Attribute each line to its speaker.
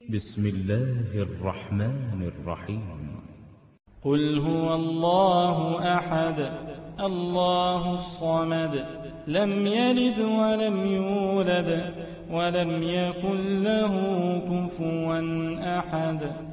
Speaker 1: بسم الله الرحمن الرحيم.
Speaker 2: قل هو الله أحد الله الصمد لم يلد ولم يولد ولم يكن له كفوا أحد.